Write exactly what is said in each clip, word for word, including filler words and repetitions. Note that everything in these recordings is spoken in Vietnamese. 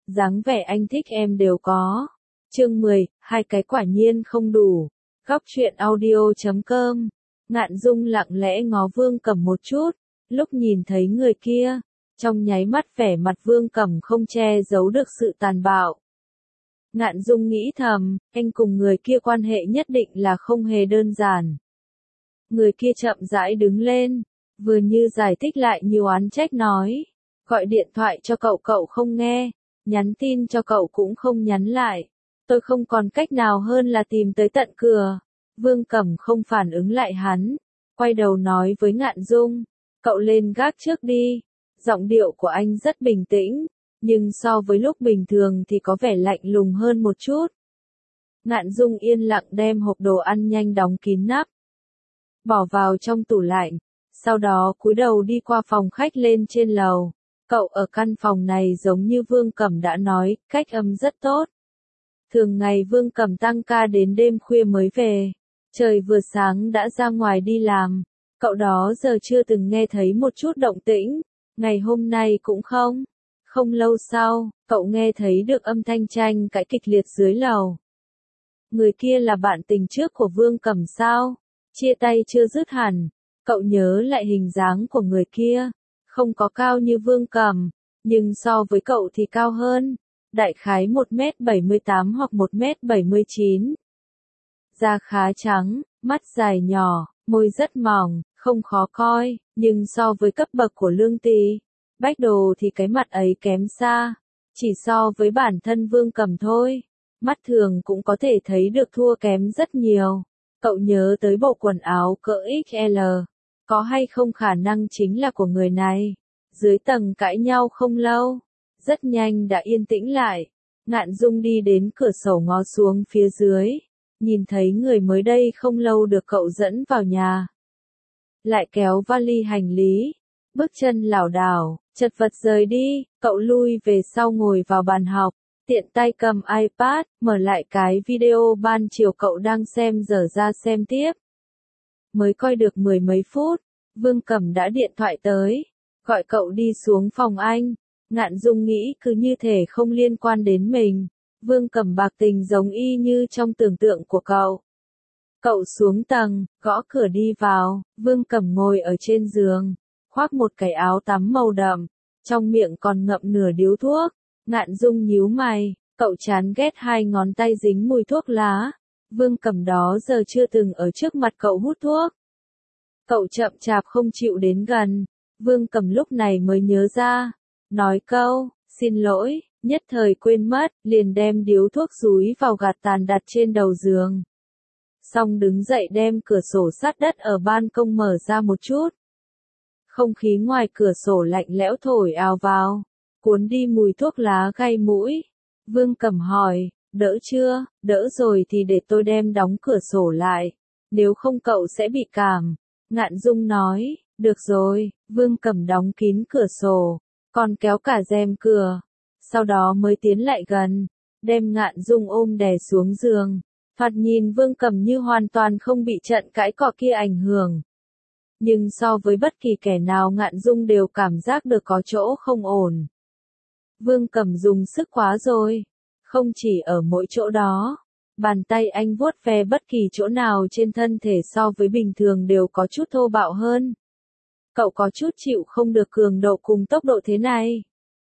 dáng vẻ anh thích em đều có. Chương mười, hai cái quả nhiên không đủ. Góc truyện audio chấm com. Ngạn Dung lặng lẽ ngó Vương Cẩm một chút, lúc nhìn thấy người kia, trong nháy mắt vẻ mặt Vương Cẩm không che giấu được sự tàn bạo. Ngạn Dung nghĩ thầm, anh cùng người kia quan hệ nhất định là không hề đơn giản. Người kia chậm rãi đứng lên, vừa như giải thích lại như oán trách nói, gọi điện thoại cho cậu cậu không nghe, nhắn tin cho cậu cũng không nhắn lại, tôi không còn cách nào hơn là tìm tới tận cửa. Vương Cẩm không phản ứng lại hắn, quay đầu nói với Ngạn Dung, cậu lên gác trước đi. Giọng điệu của anh rất bình tĩnh, nhưng so với lúc bình thường thì có vẻ lạnh lùng hơn một chút. Ngạn Dung yên lặng đem hộp đồ ăn nhanh đóng kín nắp, bỏ vào trong tủ lạnh, sau đó cúi đầu đi qua phòng khách lên trên lầu. Cậu ở căn phòng này giống như Vương Cẩm đã nói, cách âm rất tốt. Thường ngày Vương Cẩm tăng ca đến đêm khuya mới về, trời vừa sáng đã ra ngoài đi làm, cậu đó giờ chưa từng nghe thấy một chút động tĩnh, ngày hôm nay cũng không. Không lâu sau, cậu nghe thấy được âm thanh tranh cãi kịch liệt dưới lầu. Người kia là bạn tình trước của Vương Cẩm sao? Chia tay chưa dứt hẳn, cậu nhớ lại hình dáng của người kia, không có cao như Vương Cẩm, nhưng so với cậu thì cao hơn, đại khái một mét bảy mươi tám hoặc một mét bảy mươi chín. Da khá trắng, mắt dài nhỏ, môi rất mỏng, không khó coi, nhưng so với cấp bậc của Lương Tì, Bách Đồ thì cái mặt ấy kém xa, chỉ so với bản thân Vương Cẩm thôi, mắt thường cũng có thể thấy được thua kém rất nhiều. Cậu nhớ tới bộ quần áo cỡ ích lờ, có hay không khả năng chính là của người này. Dưới tầng cãi nhau không lâu, rất nhanh đã yên tĩnh lại. Ngạn Dung đi đến cửa sổ ngó xuống phía dưới, nhìn thấy người mới đây không lâu được cậu dẫn vào nhà. Lại kéo vali hành lý, bước chân lảo đảo, chật vật rời đi, cậu lui về sau ngồi vào bàn học, tiện tay cầm iPad, mở lại cái video ban chiều cậu đang xem dở ra xem tiếp. Mới coi được mười mấy phút, Vương Cẩm đã điện thoại tới, gọi cậu đi xuống phòng anh. Ngạn Dung nghĩ cứ như thể không liên quan đến mình, Vương Cẩm bạc tình giống y như trong tưởng tượng của cậu. Cậu xuống tầng, gõ cửa đi vào, Vương Cẩm ngồi ở trên giường, khoác một cái áo tắm màu đậm, trong miệng còn ngậm nửa điếu thuốc. Ngạn Dung nhíu mày, cậu chán ghét hai ngón tay dính mùi thuốc lá. Vương Cẩm đó giờ chưa từng ở trước mặt cậu hút thuốc. Cậu chậm chạp không chịu đến gần, Vương Cẩm lúc này mới nhớ ra, nói câu, xin lỗi, nhất thời quên mất, liền đem điếu thuốc dúi vào gạt tàn đặt trên đầu giường. Xong đứng dậy đem cửa sổ sát đất ở ban công mở ra một chút. Không khí ngoài cửa sổ lạnh lẽo thổi ào vào, cuốn đi mùi thuốc lá gây mũi. Vương Cẩm hỏi, đỡ chưa? Đỡ rồi thì để tôi đem đóng cửa sổ lại, nếu không cậu sẽ bị cảm. Ngạn Dung nói, được rồi. Vương Cẩm đóng kín cửa sổ, còn kéo cả rèm cửa, sau đó mới tiến lại gần, đem Ngạn Dung ôm đè xuống giường. Thoạt nhìn Vương Cẩm như hoàn toàn không bị trận cãi cọ kia ảnh hưởng. Nhưng so với bất kỳ kẻ nào Ngạn Dung đều cảm giác được có chỗ không ổn. Vương Cẩm dùng sức quá rồi, không chỉ ở mỗi chỗ đó, bàn tay anh vuốt ve bất kỳ chỗ nào trên thân thể so với bình thường đều có chút thô bạo hơn. Cậu có chút chịu không được cường độ cùng tốc độ thế này.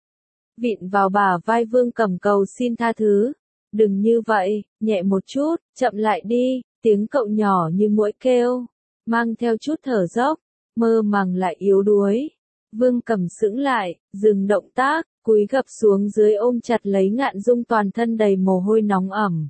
Vịn vào bả vai Vương Cẩm cầu xin tha thứ, đừng như vậy, nhẹ một chút, chậm lại đi, tiếng cậu nhỏ như muỗi kêu, mang theo chút thở dốc, mơ màng lại yếu đuối. Vương Cẩm sững lại, dừng động tác, cúi gập xuống dưới ôm chặt lấy Ngạn Dung toàn thân đầy mồ hôi nóng ẩm.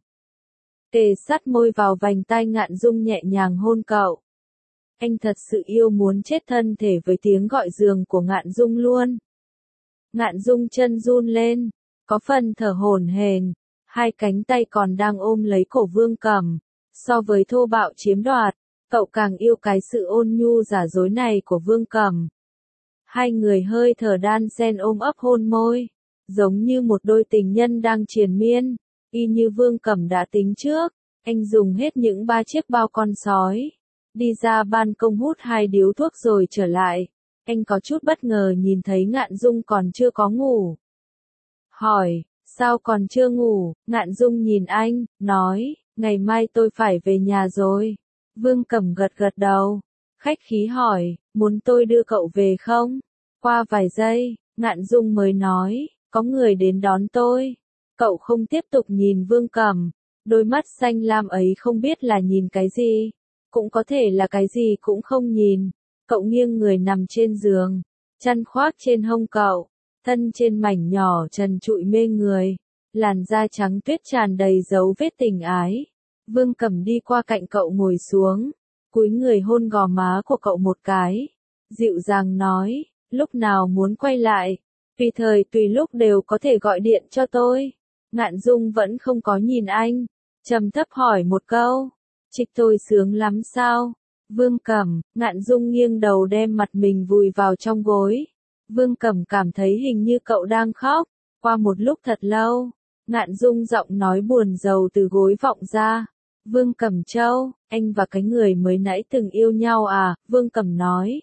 Kề sát môi vào vành tai Ngạn Dung nhẹ nhàng hôn cậu. Anh thật sự yêu muốn chết thân thể với tiếng gọi giường của Ngạn Dung luôn. Ngạn Dung chân run lên, có phần thở hổn hển, hai cánh tay còn đang ôm lấy cổ Vương Cẩm. So với thô bạo chiếm đoạt, cậu càng yêu cái sự ôn nhu giả dối này của Vương Cẩm. Hai người hơi thở đan xen ôm ấp hôn môi, giống như một đôi tình nhân đang triền miên. Y như Vương Cẩm đã tính trước, anh dùng hết những ba chiếc bao con sói, đi ra ban công hút hai điếu thuốc rồi trở lại. Anh có chút bất ngờ nhìn thấy Ngạn Dung còn chưa có ngủ. Hỏi, sao còn chưa ngủ? Ngạn Dung nhìn anh, nói, ngày mai tôi phải về nhà rồi. Vương Cẩm gật gật đầu, khách khí hỏi, muốn tôi đưa cậu về không? Qua vài giây, Ngạn Dung mới nói, có người đến đón tôi. Cậu không tiếp tục nhìn Vương Cẩm, đôi mắt xanh lam ấy không biết là nhìn cái gì, cũng có thể là cái gì cũng không nhìn. Cậu nghiêng người nằm trên giường, chăn khoác trên hông cậu, thân trên mảnh nhỏ trần trụi mê người, làn da trắng tuyết tràn đầy dấu vết tình ái. Vương Cẩm đi qua cạnh cậu ngồi xuống, cúi người hôn gò má của cậu một cái, dịu dàng nói, lúc nào muốn quay lại, tùy thời tùy lúc đều có thể gọi điện cho tôi. Ngạn Dung vẫn không có nhìn anh, trầm thấp hỏi một câu, trịch tôi sướng lắm sao? Vương Cẩm, Ngạn Dung nghiêng đầu đem mặt mình vùi vào trong gối. Vương Cẩm cảm thấy hình như cậu đang khóc. Qua một lúc thật lâu, Ngạn Dung giọng nói buồn rầu từ gối vọng ra. Vương Cẩm Châu, anh và cái người mới nãy từng yêu nhau à? Vương Cẩm nói.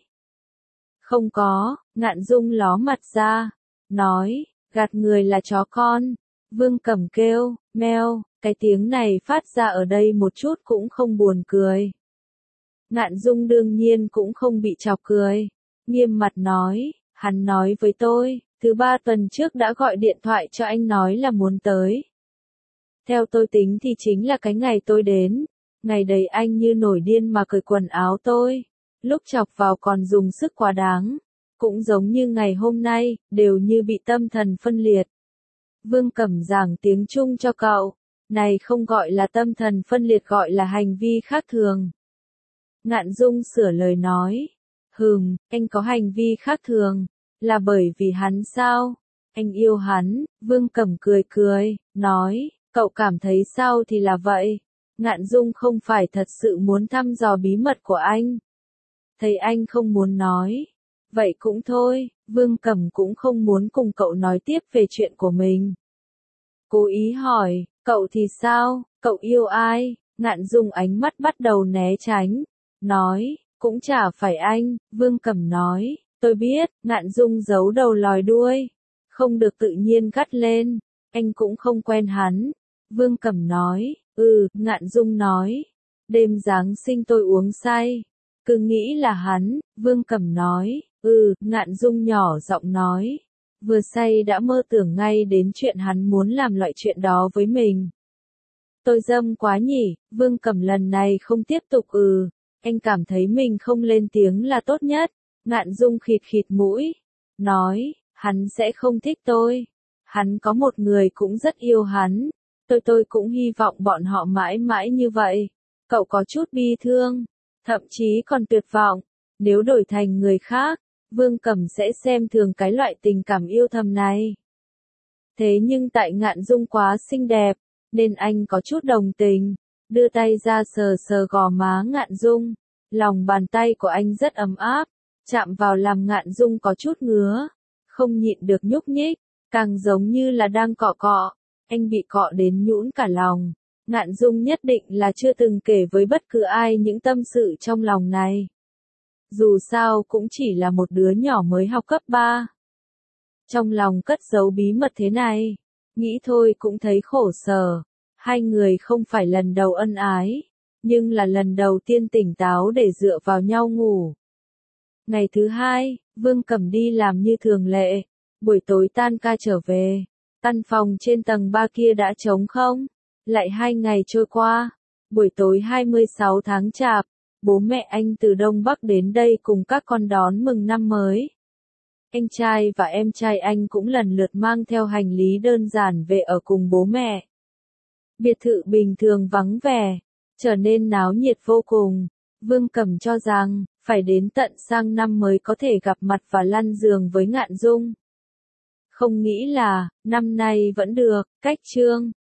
Không có, Ngạn Dung ló mặt ra, nói, gạt người là chó con. Vương Cẩm kêu, meo, cái tiếng này phát ra ở đây một chút cũng không buồn cười. Ngạn Dung đương nhiên cũng không bị chọc cười, nghiêm mặt nói, hắn nói với tôi, thứ ba tuần trước đã gọi điện thoại cho anh nói là muốn tới. Theo tôi tính thì chính là cái ngày tôi đến, ngày đấy anh như nổi điên mà cởi quần áo tôi, lúc chọc vào còn dùng sức quá đáng, cũng giống như ngày hôm nay, đều như bị tâm thần phân liệt. Vương Cẩm giảng tiếng Trung cho cậu, này không gọi là tâm thần phân liệt gọi là hành vi khác thường. Ngạn Dung sửa lời nói, hừm, anh có hành vi khác thường, là bởi vì hắn sao? Anh yêu hắn. Vương Cẩm cười cười, nói, cậu cảm thấy sao thì là vậy. Ngạn Dung không phải thật sự muốn thăm dò bí mật của anh. Thấy anh không muốn nói, vậy cũng thôi. Vương Cẩm cũng không muốn cùng cậu nói tiếp về chuyện của mình. Cố ý hỏi, cậu thì sao, cậu yêu ai? Ngạn Dung ánh mắt bắt đầu né tránh, nói, cũng chả phải anh. Vương Cẩm nói, tôi biết. Ngạn Dung giấu đầu lòi đuôi, không được tự nhiên gắt lên, anh cũng không quen hắn. Vương Cẩm nói, ừ. Ngạn Dung nói, đêm Giáng sinh tôi uống say, cứ nghĩ là hắn. Vương Cẩm nói, ừ. Ngạn Dung nhỏ giọng nói, vừa say đã mơ tưởng ngay đến chuyện hắn muốn làm loại chuyện đó với mình. Tôi dâm quá nhỉ? Vương Cẩm lần này không tiếp tục ừ. Anh cảm thấy mình không lên tiếng là tốt nhất. Ngạn Dung khịt khịt mũi, nói, hắn sẽ không thích tôi. Hắn có một người cũng rất yêu hắn. Tôi tôi cũng hy vọng bọn họ mãi mãi như vậy. Cậu có chút bi thương, thậm chí còn tuyệt vọng. Nếu đổi thành người khác, Vương Cẩm sẽ xem thường cái loại tình cảm yêu thầm này. Thế nhưng tại Ngạn Dung quá xinh đẹp, nên anh có chút đồng tình, đưa tay ra sờ sờ gò má Ngạn Dung. Lòng bàn tay của anh rất ấm áp, chạm vào làm Ngạn Dung có chút ngứa, không nhịn được nhúc nhích, càng giống như là đang cọ cọ. Anh bị cọ đến nhũn cả lòng. Ngạn Dung nhất định là chưa từng kể với bất cứ ai những tâm sự trong lòng này. Dù sao cũng chỉ là một đứa nhỏ mới học cấp ba. Trong lòng cất giấu bí mật thế này, nghĩ thôi cũng thấy khổ sở. Hai người không phải lần đầu ân ái, nhưng là lần đầu tiên tỉnh táo để dựa vào nhau ngủ. Ngày thứ hai, Vương Cẩm đi làm như thường lệ, buổi tối tan ca trở về, căn phòng trên tầng ba kia đã trống không. Lại hai ngày trôi qua, buổi tối hai mươi sáu tháng Chạp, bố mẹ anh từ Đông Bắc đến đây cùng các con đón mừng năm mới. Anh trai và em trai anh cũng lần lượt mang theo hành lý đơn giản về ở cùng bố mẹ. Biệt thự bình thường vắng vẻ, trở nên náo nhiệt vô cùng. Vương Cẩm cho rằng, phải đến tận sang năm mới có thể gặp mặt và lăn giường với Ngạn Dung. Không nghĩ là, năm nay vẫn được. Cách chương